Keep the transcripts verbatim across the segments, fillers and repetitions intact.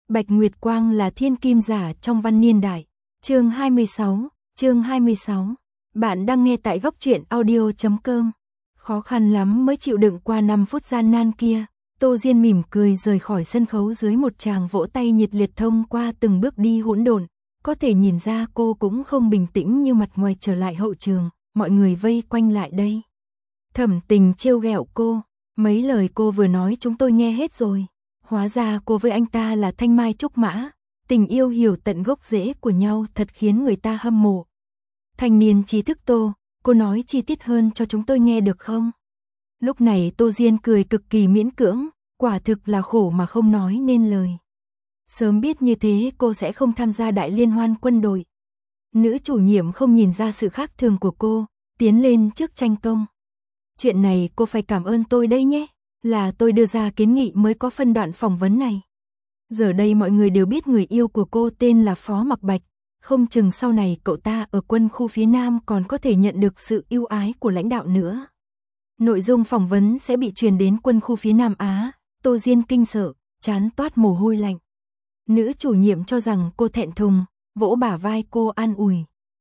Bạch Nguyệt Quang là thiên kim giả trong văn niên đại. Chương hai mươi sáu, chương hai mươi sáu. Bạn đang nghe tại góc truyện audio chấm com. Khó khăn lắm mới chịu đựng qua năm phút gian nan kia, Tô Diên mỉm cười rời khỏi sân khấu dưới một tràng vỗ tay nhiệt liệt thông qua từng bước đi hỗn độn. Có thể nhìn ra cô cũng không bình tĩnh như mặt ngoài trở lại hậu trường, mọi người vây quanh lại đây. Thẩm Tình trêu ghẹo cô, mấy lời cô vừa nói chúng tôi nghe hết rồi. Hóa ra cô với anh ta là thanh mai trúc mã, tình yêu hiểu tận gốc rễ của nhau thật khiến người ta hâm mộ. Thanh niên trí thức Tô, cô nói chi tiết hơn cho chúng tôi nghe được không? Lúc này Tô Diên cười cực kỳ miễn cưỡng, quả thực là khổ mà không nói nên lời. Sớm biết như thế cô sẽ không tham gia đại liên hoan quân đội. Nữ chủ nhiệm không nhìn ra sự khác thường của cô, tiến lên trước tranh công. Chuyện này cô phải cảm ơn tôi đây nhé, là tôi đưa ra kiến nghị mới có phân đoạn phỏng vấn này. Giờ đây mọi người đều biết người yêu của cô tên là Phó Mặc Bạch, không chừng sau này cậu ta ở quân khu phía Nam còn có thể nhận được sự ưu ái của lãnh đạo nữa. Nội dung phỏng vấn sẽ bị truyền đến quân khu phía Nam Á. Tô Diên kinh sợ, trán toát mồ hôi lạnh. Nữ chủ nhiệm cho rằng cô thẹn thùng, vỗ bả vai cô an ủi.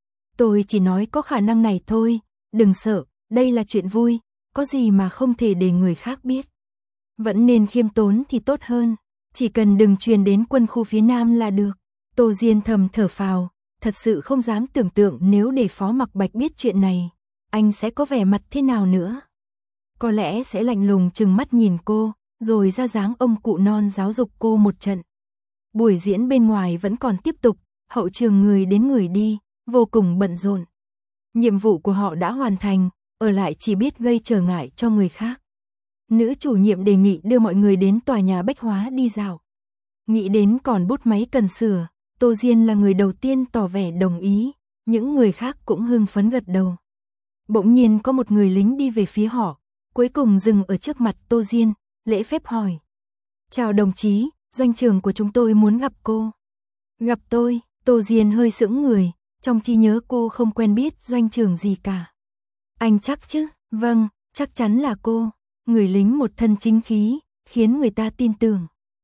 Tôi chỉ nói có khả năng này thôi, đừng sợ, đây là chuyện vui, có gì mà không thể để người khác biết. Vẫn nên khiêm tốn thì tốt hơn, chỉ cần đừng truyền đến quân khu phía Nam là được. Tô Diên thầm thở phào, thật sự không dám tưởng tượng nếu để Phó Mặc Bạch biết chuyện này, anh sẽ có vẻ mặt thế nào nữa. Có lẽ sẽ lạnh lùng trừng mắt nhìn cô, rồi ra dáng ông cụ non giáo dục cô một trận. Buổi diễn bên ngoài vẫn còn tiếp tục, hậu trường người đến người đi, vô cùng bận rộn. Nhiệm vụ của họ đã hoàn thành, ở lại chỉ biết gây trở ngại cho người khác. Nữ chủ nhiệm đề nghị đưa mọi người đến tòa nhà bách hóa đi dạo. Nghĩ đến còn bút máy cần sửa, Tô Diên là người đầu tiên tỏ vẻ đồng ý, những người khác cũng hưng phấn gật đầu. Bỗng nhiên có một người lính đi về phía họ, cuối cùng dừng ở trước mặt Tô Diên, lễ phép hỏi. Chào đồng chí, doanh trưởng của chúng tôi muốn gặp cô. Gặp tôi, Tô Diên hơi sững người, trong trí nhớ cô không quen biết doanh trưởng gì cả. Anh chắc chứ? Vâng, chắc chắn là cô. Người lính một thân chính khí, khiến người ta tin tưởng.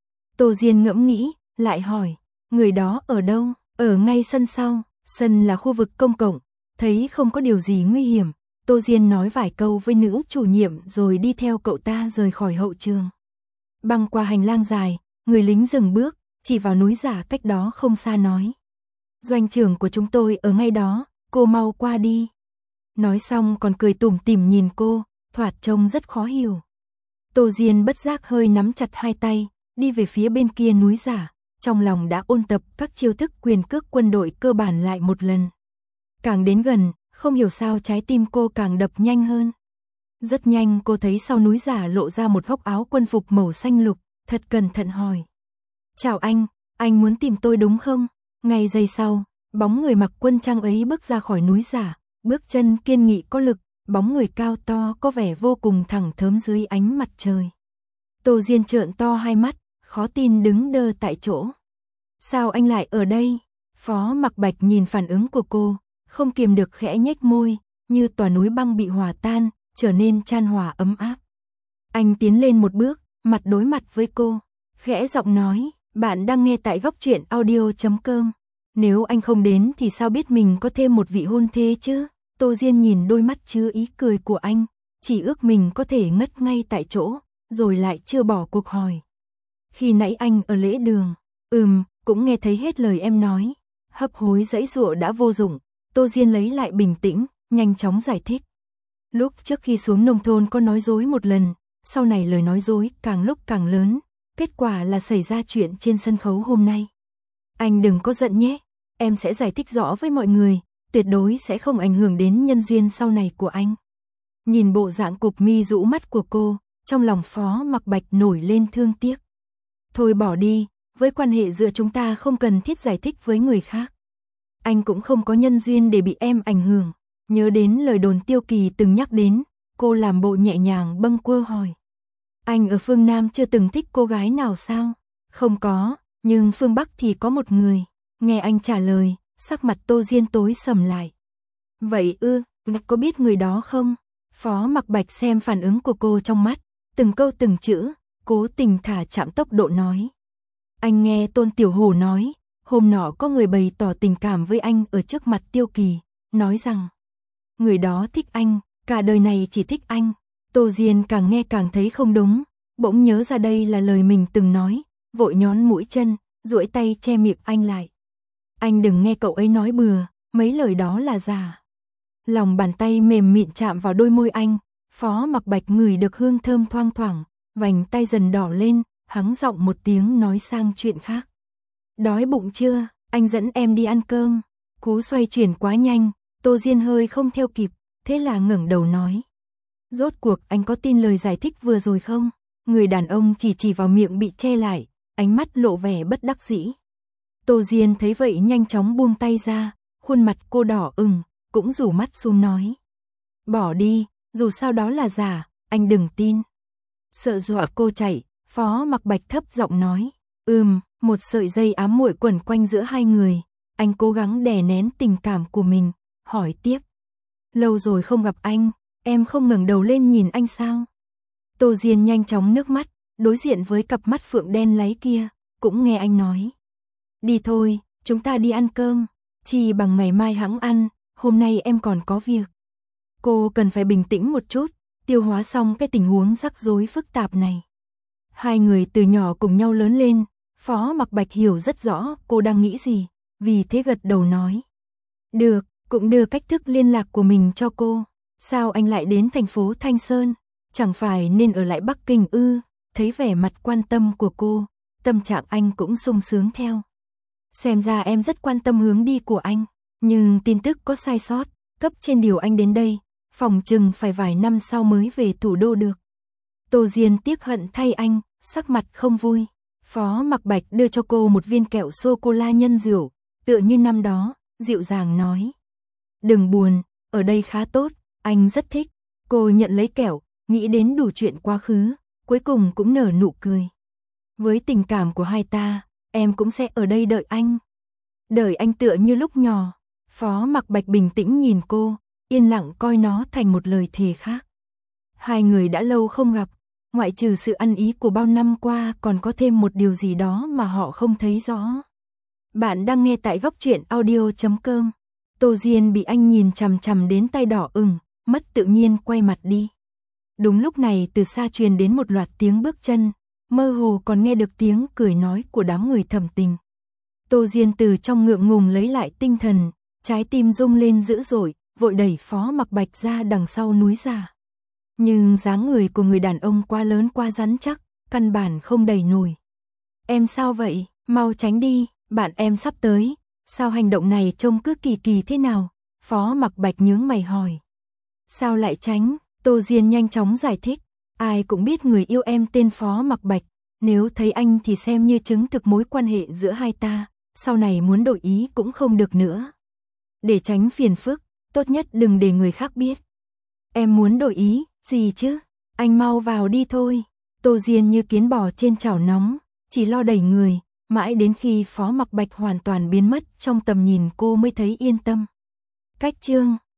Tô Diên ngẫm nghĩ, lại hỏi, người đó ở đâu? Ở ngay sân sau, sân là khu vực công cộng, thấy không có điều gì nguy hiểm. Tô Diên nói vài câu với nữ chủ nhiệm rồi đi theo cậu ta rời khỏi hậu trường. Băng qua hành lang dài, người lính dừng bước, chỉ vào núi giả cách đó không xa nói. Doanh trưởng của chúng tôi ở ngay đó, cô mau qua đi. Nói xong còn cười tủm tỉm nhìn cô, thoạt trông rất khó hiểu. Tô Diên bất giác hơi nắm chặt hai tay, đi về phía bên kia núi giả, trong lòng đã ôn tập các chiêu thức quyền cước quân đội cơ bản lại một lần. Càng đến gần, không hiểu sao trái tim cô càng đập nhanh hơn. Rất nhanh cô thấy sau núi giả lộ ra một góc áo quân phục màu xanh lục, thật cẩn thận hỏi. Chào anh, anh muốn tìm tôi đúng không? Ngay giây sau, bóng người mặc quân trang ấy bước ra khỏi núi giả, bước chân kiên nghị có lực, bóng người cao to có vẻ vô cùng thẳng thớm dưới ánh mặt trời. Tô Diên trợn to hai mắt, khó tin đứng đơ tại chỗ. Sao anh lại ở đây? Phó Mặc Bạch nhìn phản ứng của cô, không kiềm được khẽ nhếch môi, như tòa núi băng bị hòa tan, trở nên chan hòa ấm áp. Anh tiến lên một bước, mặt đối mặt với cô, khẽ giọng nói, bạn đang nghe tại góc truyện audio chấm com. Nếu anh không đến thì sao biết mình có thêm một vị hôn thê chứ? Tô Diên nhìn đôi mắt chứa ý cười của anh, chỉ ước mình có thể ngất ngay tại chỗ, rồi lại chưa bỏ cuộc hỏi. Khi nãy anh ở lễ đường, ừm, cũng nghe thấy hết lời em nói. Hấp hối giãy giụa đã vô dụng, Tô Diên lấy lại bình tĩnh, nhanh chóng giải thích. Lúc trước khi xuống nông thôn có nói dối một lần, sau này lời nói dối càng lúc càng lớn, kết quả là xảy ra chuyện trên sân khấu hôm nay. Anh đừng có giận nhé, em sẽ giải thích rõ với mọi người, tuyệt đối sẽ không ảnh hưởng đến nhân duyên sau này của anh. Nhìn bộ dạng cụp mi rũ mắt của cô, trong lòng Phó Mặc Bạch nổi lên thương tiếc. Thôi bỏ đi, với quan hệ giữa chúng ta không cần thiết giải thích với người khác. Anh cũng không có nhân duyên để bị em ảnh hưởng. Nhớ đến lời đồn Tiêu Kỳ từng nhắc đến, cô làm bộ nhẹ nhàng bâng quơ hỏi. Anh ở phương Nam chưa từng thích cô gái nào sao? Không có, nhưng phương Bắc thì có một người. Nghe anh trả lời, sắc mặt Tô Diên tối sầm lại. Vậy ư, có biết người đó không? Phó Mặc Bạch xem phản ứng của cô trong mắt, từng câu từng chữ, cố tình thả chậm tốc độ nói. Anh nghe Tôn Tiểu Hổ nói, hôm nọ có người bày tỏ tình cảm với anh ở trước mặt Tiêu Kỳ, nói rằng người đó thích anh, cả đời này chỉ thích anh. Tô Diên càng nghe càng thấy không đúng, bỗng nhớ ra đây là lời mình từng nói, vội nhón mũi chân, duỗi tay che miệng anh lại. Anh đừng nghe cậu ấy nói bừa, mấy lời đó là giả. Lòng bàn tay mềm mịn chạm vào đôi môi anh, Phó Mặc Bạch ngửi được hương thơm thoang thoảng, vành tay dần đỏ lên, hắng giọng một tiếng nói sang chuyện khác. Đói bụng chưa, anh dẫn em đi ăn cơm. Cú xoay chuyển quá nhanh, Tô Diên hơi không theo kịp, thế là ngẩng đầu nói. Rốt cuộc anh có tin lời giải thích vừa rồi không? Người đàn ông chỉ chỉ vào miệng bị che lại, ánh mắt lộ vẻ bất đắc dĩ. Tô Diên thấy vậy nhanh chóng buông tay ra, khuôn mặt cô đỏ ửng, cũng rủ mắt xuống nói. Bỏ đi, dù sao đó là giả, anh đừng tin. Sợ dọa cô chạy, Phó Mặc Bạch thấp giọng nói. Ừm, một sợi dây ám muội quẩn quanh giữa hai người. Anh cố gắng đè nén tình cảm của mình, hỏi tiếp. Lâu rồi không gặp anh, em không ngẩng đầu lên nhìn anh sao? Tô Diên nhanh chóng nước mắt, đối diện với cặp mắt phượng đen láy kia, cũng nghe anh nói. Đi thôi, chúng ta đi ăn cơm, chỉ bằng ngày mai hẵng ăn, hôm nay em còn có việc. Cô cần phải bình tĩnh một chút, tiêu hóa xong cái tình huống rắc rối phức tạp này. Hai người từ nhỏ cùng nhau lớn lên, Phó Mặc Bạch hiểu rất rõ cô đang nghĩ gì, vì thế gật đầu nói. Được, cũng đưa cách thức liên lạc của mình cho cô. Sao anh lại đến thành phố Thanh Sơn? Chẳng phải nên ở lại Bắc Kinh ư? Thấy vẻ mặt quan tâm của cô, tâm trạng anh cũng sung sướng theo. Xem ra em rất quan tâm hướng đi của anh, nhưng tin tức có sai sót, cấp trên điều anh đến đây, phòng chừng phải vài năm sau mới về thủ đô được. Tô Diên tiếc hận thay anh, sắc mặt không vui. Phó Mặc Bạch đưa cho cô một viên kẹo sô-cô-la nhân rượu, tựa như năm đó, dịu dàng nói. Đừng buồn, ở đây khá tốt, anh rất thích. Cô nhận lấy kẹo, nghĩ đến đủ chuyện quá khứ, cuối cùng cũng nở nụ cười. Với tình cảm của hai ta, em cũng sẽ ở đây đợi anh. Đợi anh tựa như lúc nhỏ. Phó Mặc Bạch bình tĩnh nhìn cô, yên lặng coi nó thành một lời thề khác. Hai người đã lâu không gặp, ngoại trừ sự ăn ý của bao năm qua còn có thêm một điều gì đó mà họ không thấy rõ. Bạn đang nghe tại góc truyện audio chấm com. Tô Diên bị anh nhìn chằm chằm đến tay đỏ ửng, mất tự nhiên quay mặt đi. Đúng lúc này từ xa truyền đến một loạt tiếng bước chân, mơ hồ còn nghe được tiếng cười nói của đám người thầm tình. Tô Diên từ trong ngượng ngùng lấy lại tinh thần, trái tim rung lên dữ dội, vội đẩy Phó Mặc Bạch ra đằng sau núi giả. Nhưng dáng người của người đàn ông quá lớn quá rắn chắc, căn bản không đẩy nổi. Em sao vậy? Mau tránh đi, bạn em sắp tới. Sao hành động này trông cứ kỳ kỳ thế nào? Phó Mặc Bạch nhướng mày hỏi. Sao lại tránh? Tô Diên nhanh chóng giải thích. Ai cũng biết người yêu em tên Phó Mặc Bạch, nếu thấy anh thì xem như chứng thực mối quan hệ giữa hai ta, sau này muốn đổi ý cũng không được nữa. Để tránh phiền phức, tốt nhất đừng để người khác biết. Em muốn đổi ý, gì chứ? Anh mau vào đi thôi. Tô Diên như kiến bò trên chảo nóng, chỉ lo đẩy người, mãi đến khi Phó Mặc Bạch hoàn toàn biến mất trong tầm nhìn cô mới thấy yên tâm. Cách chương